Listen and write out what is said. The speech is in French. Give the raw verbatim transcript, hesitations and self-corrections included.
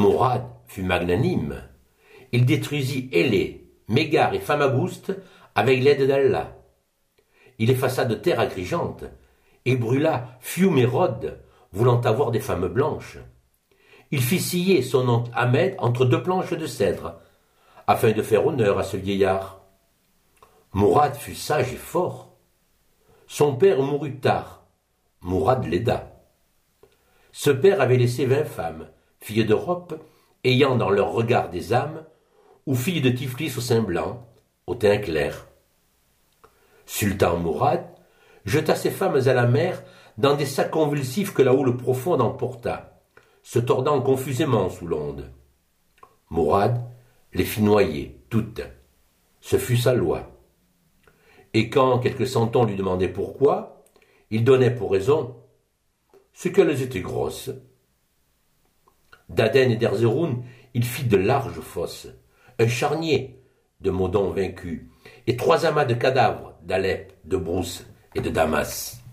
Mourad fut magnanime. Il détruisit Élé, Mégare et Famagouste avec l'aide d'Allah. Il effaça de terre Agrigente et brûla Fiume et Rhodes, voulant avoir des femmes blanches. Il fit scier son oncle Ahmed entre deux planches de cèdre, afin de faire honneur à ce vieillard. Mourad fut sage et fort. Son père mourut tard. Mourad l'aida. Ce père avait laissé vingt femmes, filles d'Europe, ayant dans leur regard des âmes, ou filles de Tiflis au sein blanc, au teint clair. Sultan Mourad jeta ses femmes à la mer dans des sacs convulsifs que la houle profonde emporta, se tordant confusément sous l'onde. Mourad les fit noyer, toutes. Ce fut sa loi. Et quand quelques centons lui demandaient pourquoi, il donnait pour raison c'est qu'elles étaient grosses. D'Aden et d'Erzeroun, il fit de larges fosses, un charnier de Modon vaincu, et trois amas de cadavres d'Alep, de Brousse et de Damas.